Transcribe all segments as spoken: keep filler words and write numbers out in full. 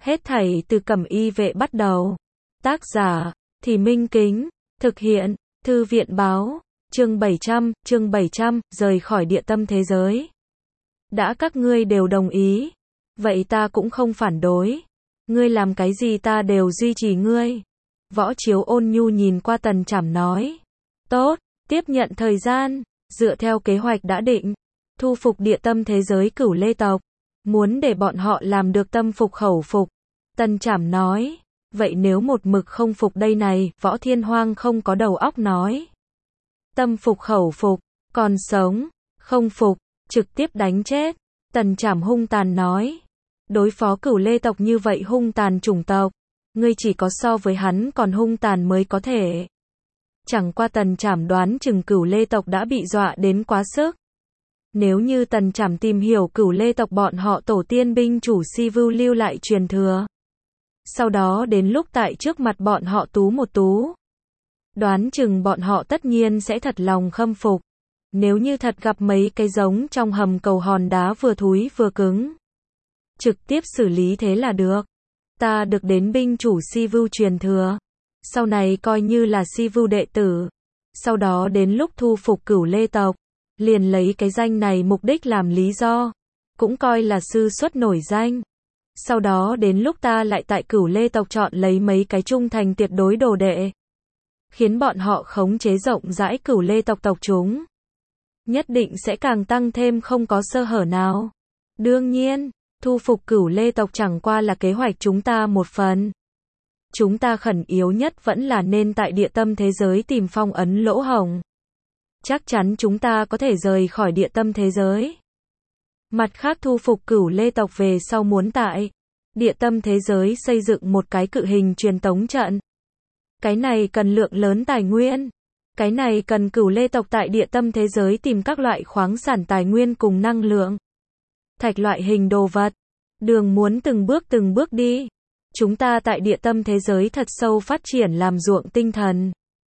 Hết thảy từ Cẩm Y Vệ bắt đầu. Tác giả, Thì Minh Kính. Thực hiện, Thư viện báo. Chương bảy trăm, chương bảy trăm, rời khỏi địa tâm thế giới. Đã các ngươi đều đồng ý, vậy ta cũng không phản đối. Ngươi làm cái gì ta đều duy trì ngươi. Võ Chiếu ôn nhu nhìn qua Tần Trảm nói. Tốt, tiếp nhận thời gian, dựa theo kế hoạch đã định, thu phục địa tâm thế giới Cửu Lê tộc. Muốn để bọn họ làm được tâm phục khẩu phục. Tần Trảm nói. Vậy nếu một mực không phục đây này, Võ Thiên Hoang không có đầu óc nói. Tâm phục khẩu phục, còn sống, không phục, trực tiếp đánh chết. Tần Trảm hung tàn nói. Đối phó Cửu Lê tộc như vậy hung tàn chủng tộc, ngươi chỉ có so với hắn còn hung tàn mới có thể. Chẳng qua Tần Trảm đoán chừng Cửu Lê tộc đã bị dọa đến quá sức. Nếu như Tần Trảm tìm hiểu Cửu Lê tộc bọn họ tổ tiên binh chủ Si Vưu lưu lại truyền thừa, sau đó đến lúc tại trước mặt bọn họ tú một tú, đoán chừng bọn họ tất nhiên sẽ thật lòng khâm phục. Nếu như thật gặp mấy cái giống trong hầm cầu hòn đá vừa thúi vừa cứng, trực tiếp xử lý thế là được. Ta được đến binh chủ Si Vưu truyền thừa, sau này coi như là Si Vưu đệ tử, sau đó đến lúc thu phục Cửu Lê tộc, liền lấy cái danh này mục đích làm lý do, cũng coi là sư xuất nổi danh. Sau đó đến lúc ta lại tại Cửu Lê tộc chọn lấy mấy cái trung thành tuyệt đối đồ đệ, khiến bọn họ khống chế rộng rãi Cửu Lê tộc tộc chúng, nhất định sẽ càng tăng thêm không có sơ hở nào. Đương nhiên, thu phục Cửu Lê tộc chẳng qua là kế hoạch chúng ta một phần. Chúng ta khẩn yếu nhất vẫn là nên tại địa tâm thế giới tìm phong ấn lỗ hổng. Chắc chắn chúng ta có thể rời khỏi địa tâm thế giới. Mặt khác thu phục Cửu Lê tộc về sau muốn tại địa tâm thế giới xây dựng một cái cự hình truyền tống trận. Cái này cần lượng lớn tài nguyên. Cái này cần Cửu Lê tộc tại địa tâm thế giới tìm các loại khoáng sản tài nguyên cùng năng lượng, thạch loại hình đồ vật. Đường muốn từng bước từng bước đi. Chúng ta tại địa tâm thế giới thật sâu phát triển làm ruộng tinh thần,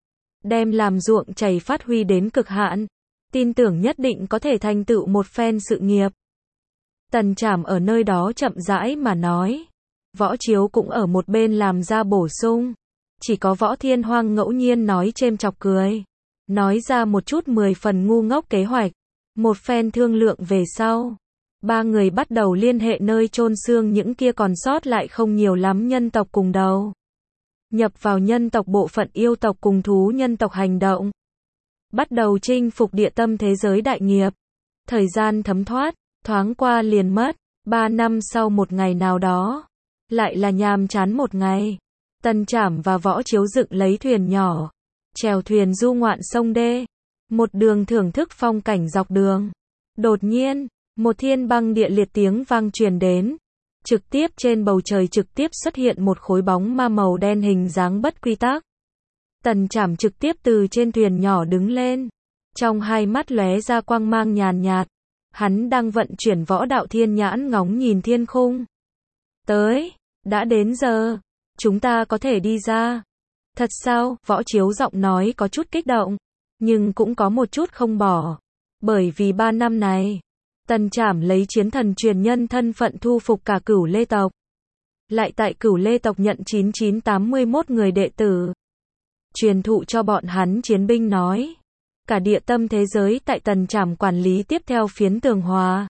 đem làm ruộng chảy phát huy đến cực hạn, tin tưởng nhất định có thể thành tựu một phen sự nghiệp. Tần Trảm ở nơi đó chậm rãi mà nói. Võ Chiếu cũng ở một bên làm ra bổ sung. Chỉ có Võ Thiên Hoang ngẫu nhiên nói chêm chọc cười, nói ra một chút mười phần ngu ngốc kế hoạch. Một phen thương lượng về sau, ba người bắt đầu liên hệ nơi chôn xương những kia còn sót lại không nhiều lắm nhân tộc cùng đầu, nhập vào nhân tộc bộ phận yêu tộc cùng thú nhân tộc hành động, bắt đầu chinh phục địa tâm thế giới đại nghiệp. Thời gian thấm thoát, thoáng qua liền mất. Ba năm sau một ngày nào đó, lại là nhàm chán một ngày. Tần Trảm và Võ Chiếu dựng lấy thuyền nhỏ, chèo thuyền du ngoạn sông đê, một đường thưởng thức phong cảnh dọc đường. Đột nhiên, một thiên băng địa liệt tiếng vang truyền đến. Trực tiếp trên bầu trời trực tiếp xuất hiện một khối bóng ma màu đen hình dáng bất quy tắc. Tần Trảm trực tiếp từ trên thuyền nhỏ đứng lên, trong hai mắt lóe ra quang mang nhàn nhạt. Hắn đang vận chuyển võ đạo thiên nhãn ngóng nhìn thiên khung. Tới, đã đến giờ, chúng ta có thể đi ra. Thật sao? Võ Chiếu giọng nói có chút kích động, nhưng cũng có một chút không bỏ. Bởi vì ba năm này, Tần Trảm lấy chiến thần truyền nhân thân phận thu phục cả Cửu Lê tộc. Lại tại Cửu Lê tộc nhận chín chín tám mươi mốt người đệ tử, truyền thụ cho bọn hắn chiến binh nói. Cả địa tâm thế giới tại Tần Trảm quản lý tiếp theo phiến tường hòa.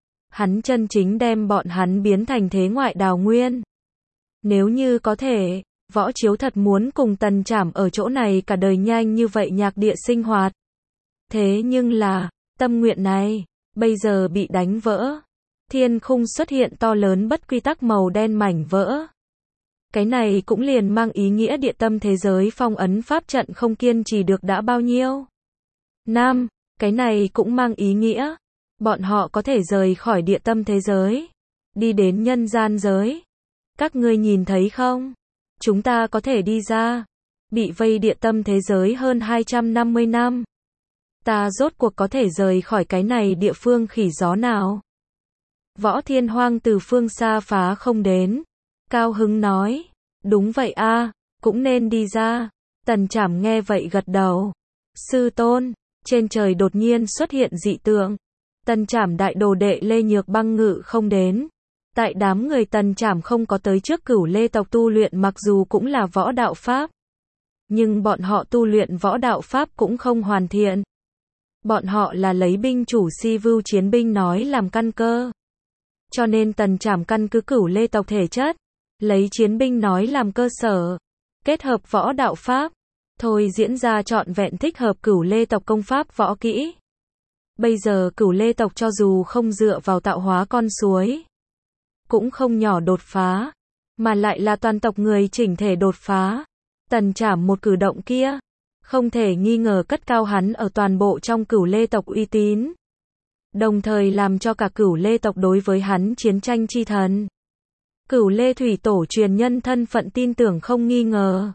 Hắn chân chính đem bọn hắn biến thành thế ngoại đào nguyên. Nếu như có thể, Võ Chiếu thật muốn cùng Tần Trảm ở chỗ này cả đời nhanh như vậy nhạc địa sinh hoạt. Thế nhưng là, tâm nguyện này, bây giờ bị đánh vỡ. Thiên khung xuất hiện to lớn bất quy tắc màu đen mảnh vỡ. Cái này cũng liền mang ý nghĩa địa tâm thế giới phong ấn pháp trận không kiên trì được đã bao nhiêu năm. Cái này cũng mang ý nghĩa bọn họ có thể rời khỏi địa tâm thế giới, đi đến nhân gian giới. Các ngươi nhìn thấy không? Chúng ta có thể đi ra. Bị vây địa tâm thế giới hơn hai trăm năm mươi năm. Ta rốt cuộc có thể rời khỏi cái này địa phương khỉ gió nào? Võ Thiên Hoang từ phương xa phá không đến, cao hứng nói. Đúng vậy a, cũng nên đi ra. Tần Trảm nghe vậy gật đầu. Sư tôn, trên trời đột nhiên xuất hiện dị tượng. Tần Trảm đại đồ đệ Lê Nhược Băng ngự không đến. Tại đám người Tần Trảm không có tới trước Cửu Lê tộc tu luyện mặc dù cũng là võ đạo pháp. Nhưng bọn họ tu luyện võ đạo pháp cũng không hoàn thiện. Bọn họ là lấy binh chủ si vưu chiến binh nói làm căn cơ. Cho nên Tần Trảm căn cứ Cửu Lê tộc thể chất, lấy chiến binh nói làm cơ sở, kết hợp võ đạo pháp, thôi diễn ra trọn vẹn thích hợp Cửu Lê tộc công pháp võ kỹ. Bây giờ Cửu Lê tộc cho dù không dựa vào tạo hóa con suối, cũng không nhỏ đột phá, mà lại là toàn tộc người chỉnh thể đột phá. Tần Trảm một cử động kia, không thể nghi ngờ cất cao hắn ở toàn bộ trong Cửu Lê tộc uy tín. Đồng thời làm cho cả Cửu Lê tộc đối với hắn chiến tranh chi thần. Cửu Lê thủy tổ truyền nhân thân phận tin tưởng không nghi ngờ.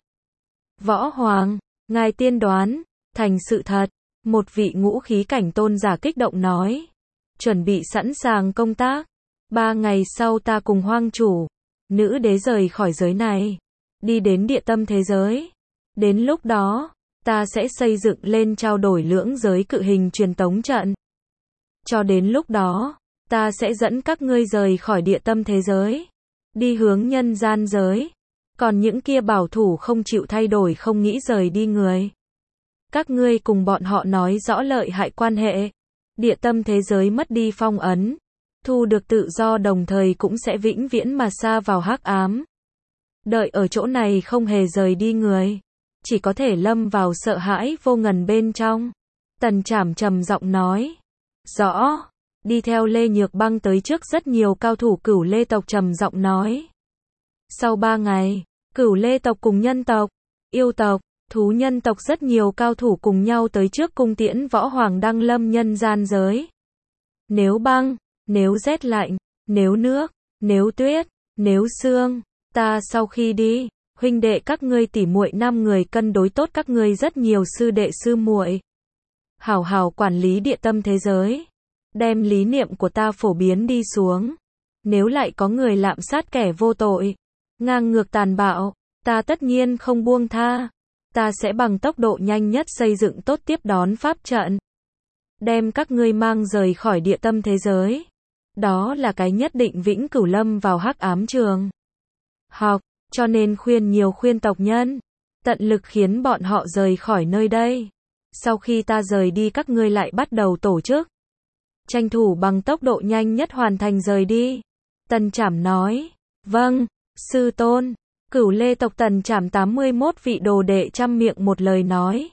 Võ Hoàng, ngài tiên đoán, thành sự thật, một vị ngũ khí cảnh tôn giả kích động nói. Chuẩn bị sẵn sàng công tác. Ba ngày sau ta cùng hoang chủ, nữ đế rời khỏi giới này, đi đến địa tâm thế giới. Đến lúc đó, ta sẽ xây dựng lên trao đổi lưỡng giới cự hình truyền tống trận. Cho đến lúc đó, ta sẽ dẫn các ngươi rời khỏi địa tâm thế giới, đi hướng nhân gian giới. Còn những kia bảo thủ không chịu thay đổi không nghĩ rời đi người, các ngươi cùng bọn họ nói rõ lợi hại quan hệ. Địa tâm thế giới mất đi phong ấn, thu được tự do đồng thời cũng sẽ vĩnh viễn mà sa vào hắc ám. Đợi ở chỗ này không hề rời đi người, chỉ có thể lâm vào sợ hãi vô ngần bên trong. Tần Trảm trầm giọng nói. Rõ. Đi theo Lê Nhược Băng tới trước rất nhiều cao thủ Cửu Lê tộc trầm giọng nói. Sau ba ngày, Cửu Lê tộc cùng nhân tộc, yêu tộc, thú nhân tộc rất nhiều cao thủ cùng nhau tới trước cung tiễn Võ Hoàng đăng lâm nhân gian giới. Nếu băng, nếu rét lạnh, nếu nước, nếu tuyết, nếu sương, ta sau khi đi, huynh đệ các ngươi tỉ muội năm người cân đối tốt các ngươi rất nhiều sư đệ sư muội. Hảo hảo quản lý địa tâm thế giới, đem lý niệm của ta phổ biến đi xuống. Nếu lại có người lạm sát kẻ vô tội, ngang ngược tàn bạo, ta tất nhiên không buông tha. Ta sẽ bằng tốc độ nhanh nhất xây dựng tốt tiếp đón pháp trận, đem các ngươi mang rời khỏi địa tâm thế giới. Đó là cái nhất định vĩnh cửu lâm vào hắc ám trường học, cho nên khuyên nhiều khuyên tộc nhân, tận lực khiến bọn họ rời khỏi nơi đây. Sau khi ta rời đi các ngươi lại bắt đầu tổ chức, tranh thủ bằng tốc độ nhanh nhất hoàn thành rời đi. Tần Trảm nói. Vâng, sư tôn. Cửu Lê tộc Tần Trảm tám mươi mốt vị đồ đệ trăm miệng một lời nói.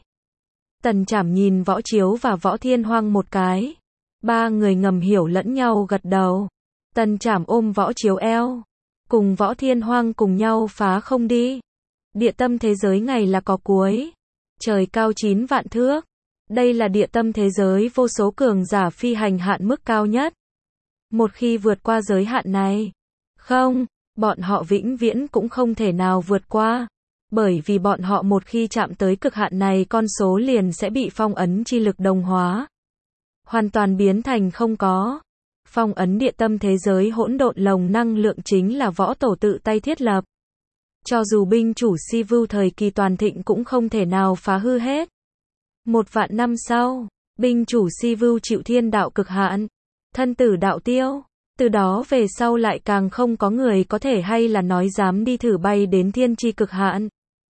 Tần Trảm nhìn Võ Chiếu và Võ Thiên Hoang một cái. Ba người ngầm hiểu lẫn nhau gật đầu. Tần Trảm ôm Võ Chiếu eo, cùng Võ Thiên Hoang cùng nhau phá không đi. Địa tâm thế giới ngày là có cuối. Trời cao chín vạn thước. Đây là địa tâm thế giới vô số cường giả phi hành hạn mức cao nhất. Một khi vượt qua giới hạn này, không, bọn họ vĩnh viễn cũng không thể nào vượt qua. Bởi vì bọn họ một khi chạm tới cực hạn này con số liền sẽ bị phong ấn chi lực đồng hóa. Hoàn toàn biến thành không có. Phong ấn địa tâm thế giới hỗn độn lồng năng lượng chính là võ tổ tự tay thiết lập. Cho dù binh chủ si vưu thời kỳ toàn thịnh cũng không thể nào phá hư hết. Một vạn năm sau, binh chủ si vưu chịu thiên đạo cực hạn, thân tử đạo tiêu. Từ đó về sau lại càng không có người có thể hay là nói dám đi thử bay đến thiên chi cực hạn.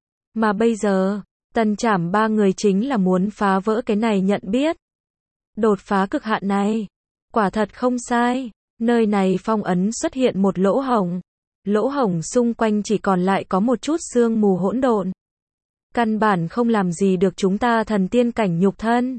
Mà bây giờ, Tần Trảm ba người chính là muốn phá vỡ cái này nhận biết. Đột phá cực hạn này, quả thật không sai. Nơi này phong ấn xuất hiện một lỗ hổng. Lỗ hổng xung quanh chỉ còn lại có một chút sương mù hỗn độn. Căn bản không làm gì được chúng ta thần tiên cảnh nhục thân.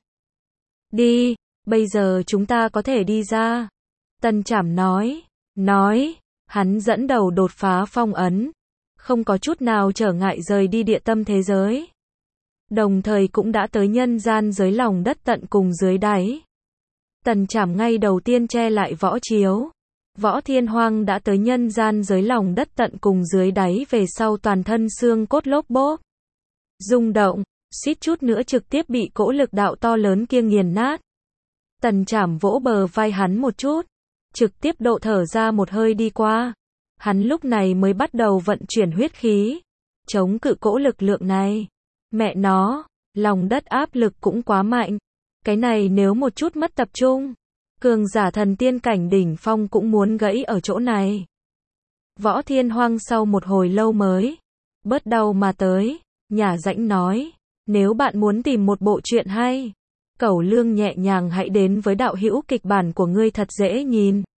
Đi, bây giờ chúng ta có thể đi ra. Tần Trảm nói. Nói, hắn dẫn đầu đột phá phong ấn. Không có chút nào trở ngại rời đi địa tâm thế giới. Đồng thời cũng đã tới nhân gian dưới lòng đất tận cùng dưới đáy. Tần Trảm ngay đầu tiên che lại Võ Chiếu. Võ Thiên Hoang đã tới nhân gian dưới lòng đất tận cùng dưới đáy về sau toàn thân xương cốt lốp bốp. Rung động, suýt chút nữa trực tiếp bị cỗ lực đạo to lớn kia nghiền nát. Tần Trảm vỗ bờ vai hắn một chút, trực tiếp độ thở ra một hơi đi qua. Hắn lúc này mới bắt đầu vận chuyển huyết khí, chống cự cỗ lực lượng này. Mẹ nó, lòng đất áp lực cũng quá mạnh. Cái này nếu một chút mất tập trung, cường giả thần tiên cảnh đỉnh phong cũng muốn gãy ở chỗ này. Võ Thiên Hoang sau một hồi lâu mới bớt đau mà tới, nhả rãnh nói, nếu bạn muốn tìm một bộ truyện hay, Cẩu Lương nhẹ nhàng hãy đến với đạo hữu kịch bản của ngươi thật dễ nhìn.